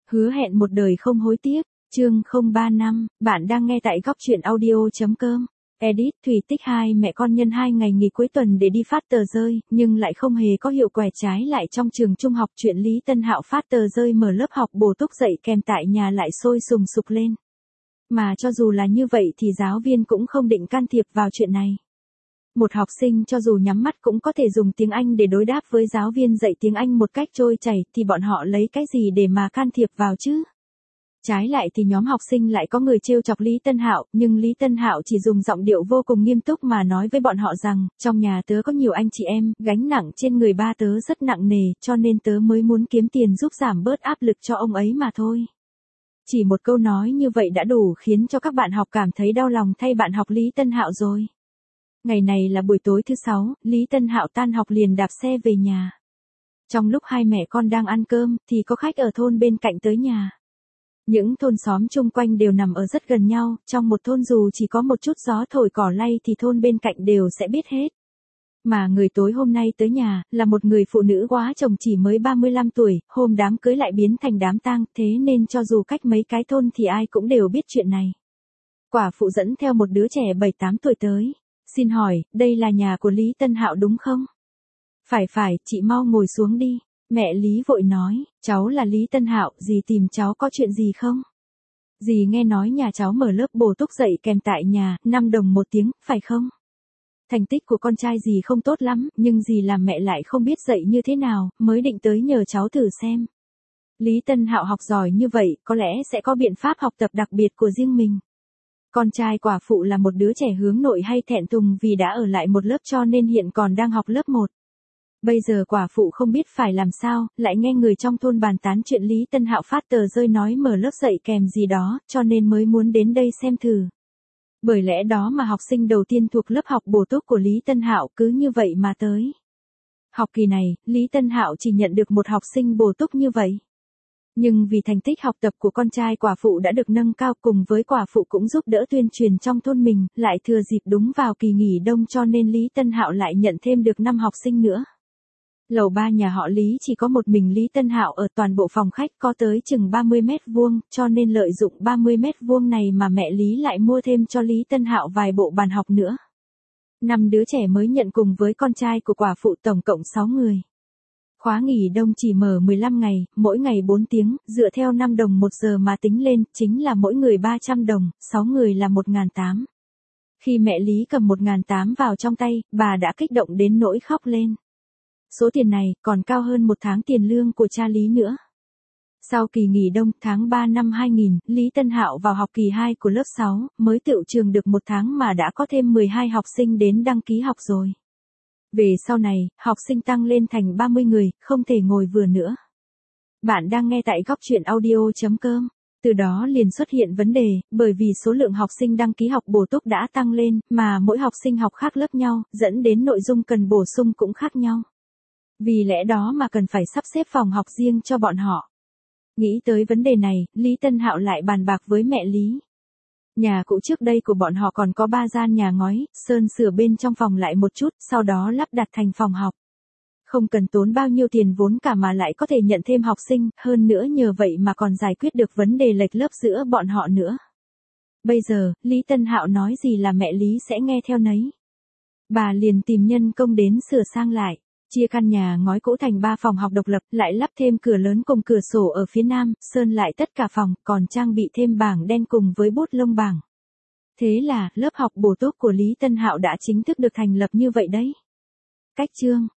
Hứa hẹn một đời không hối tiếc, chương 035, bạn đang nghe tại góc truyện audio.com. Edit, Thủy Tích hai mẹ con nhân 2 ngày nghỉ cuối tuần để đi phát tờ rơi, nhưng lại không hề có hiệu quả, trái lại trong trường trung học chuyện Lý Tân Hạo phát tờ rơi mở lớp học bổ túc dạy kèm tại nhà lại sôi sùng sục lên. Mà cho dù là như vậy thì giáo viên cũng không định can thiệp vào chuyện này. Một học sinh cho dù nhắm mắt cũng có thể dùng tiếng Anh để đối đáp với giáo viên dạy tiếng Anh một cách trôi chảy, thì bọn họ lấy cái gì để mà can thiệp vào chứ? Trái lại thì nhóm học sinh lại có người trêu chọc Lý Tân Hạo, nhưng Lý Tân Hạo chỉ dùng giọng điệu vô cùng nghiêm túc mà nói với bọn họ rằng, trong nhà tớ có nhiều anh chị em, gánh nặng trên người ba tớ rất nặng nề, cho nên tớ mới muốn kiếm tiền giúp giảm bớt áp lực cho ông ấy mà thôi. Chỉ một câu nói như vậy đã đủ khiến cho các bạn học cảm thấy đau lòng thay bạn học Lý Tân Hạo rồi. Ngày này là buổi tối thứ 6, Lý Tân Hạo tan học liền đạp xe về nhà. Trong lúc hai mẹ con đang ăn cơm, thì có khách ở thôn bên cạnh tới nhà. Những thôn xóm chung quanh đều nằm ở rất gần nhau, trong một thôn dù chỉ có một chút gió thổi cỏ lay thì thôn bên cạnh đều sẽ biết hết. Mà người tối hôm nay tới nhà, là một người phụ nữ quá chồng chỉ mới 35 tuổi, hôm đám cưới lại biến thành đám tang, thế nên cho dù cách mấy cái thôn thì ai cũng đều biết chuyện này. Quả phụ dẫn theo một đứa trẻ 7-8 tuổi tới. Xin hỏi, đây là nhà của Lý Tân Hạo đúng không? Phải, chị mau ngồi xuống đi. Mẹ Lý vội nói, cháu là Lý Tân Hạo, dì tìm cháu có chuyện gì không? Dì nghe nói nhà cháu mở lớp bổ túc dạy kèm tại nhà, 5 đồng một tiếng, phải không? Thành tích của con trai dì không tốt lắm, nhưng dì làm mẹ lại không biết dạy như thế nào, mới định tới nhờ cháu thử xem. Lý Tân Hạo học giỏi như vậy, có lẽ sẽ có biện pháp học tập đặc biệt của riêng mình. Con trai quả phụ là một đứa trẻ hướng nội hay thẹn thùng vì đã ở lại một lớp cho nên hiện còn đang học lớp 1. Bây giờ quả phụ không biết phải làm sao, lại nghe người trong thôn bàn tán chuyện Lý Tân Hạo phát tờ rơi nói mở lớp dạy kèm gì đó, cho nên mới muốn đến đây xem thử. Bởi lẽ đó mà học sinh đầu tiên thuộc lớp học bổ túc của Lý Tân Hạo cứ như vậy mà tới. Học kỳ này, Lý Tân Hạo chỉ nhận được một học sinh bổ túc như vậy. Nhưng vì thành tích học tập của con trai quả phụ đã được nâng cao, cùng với quả phụ cũng giúp đỡ tuyên truyền trong thôn mình, lại thừa dịp đúng vào kỳ nghỉ đông cho nên Lý Tân Hạo lại nhận thêm được 5 học sinh nữa. Lầu 3 nhà họ Lý chỉ có một mình Lý Tân Hạo ở, toàn bộ phòng khách có tới chừng 30 mét vuông, cho nên lợi dụng 30 mét vuông này mà mẹ Lý lại mua thêm cho Lý Tân Hạo vài bộ bàn học nữa. 5 đứa trẻ mới nhận cùng với con trai của quả phụ tổng cộng 6 người. Khóa nghỉ đông chỉ mở 15 ngày, mỗi ngày 4 tiếng, dựa theo 5 đồng 1 giờ mà tính lên, chính là mỗi người 300 đồng, 6 người là 1.800. Khi mẹ Lý cầm 1.800 vào trong tay, bà đã kích động đến nỗi khóc lên. Số tiền này còn cao hơn một tháng tiền lương của cha Lý nữa. Sau kỳ nghỉ đông tháng 3 năm 2000, Lý Tân Hạo vào học kỳ 2 của lớp 6, mới tựu trường được 1 tháng mà đã có thêm 12 học sinh đến đăng ký học rồi. Về sau này, học sinh tăng lên thành 30 người, không thể ngồi vừa nữa. Bạn đang nghe tại góc truyện audio.com. Từ đó liền xuất hiện vấn đề, bởi vì số lượng học sinh đăng ký học bổ túc đã tăng lên, mà mỗi học sinh học khác lớp nhau, dẫn đến nội dung cần bổ sung cũng khác nhau. Vì lẽ đó mà cần phải sắp xếp phòng học riêng cho bọn họ. Nghĩ tới vấn đề này, Lý Tân Hạo lại bàn bạc với mẹ Lý. Nhà cũ trước đây của bọn họ còn có 3 gian nhà ngói, sơn sửa bên trong phòng lại một chút, sau đó lắp đặt thành phòng học. Không cần tốn bao nhiêu tiền vốn cả mà lại có thể nhận thêm học sinh, hơn nữa nhờ vậy mà còn giải quyết được vấn đề lệch lớp giữa bọn họ nữa. Bây giờ, Lý Tân Hạo nói gì là mẹ Lý sẽ nghe theo nấy. Bà liền tìm nhân công đến sửa sang lại. Chia căn nhà ngói cũ thành 3 phòng học độc lập, lại lắp thêm cửa lớn cùng cửa sổ ở phía nam, sơn lại tất cả phòng, còn trang bị thêm bảng đen cùng với bút lông bảng. Thế là, lớp học bổ túc của Lý Tân Hạo đã chính thức được thành lập như vậy đấy. Cách chương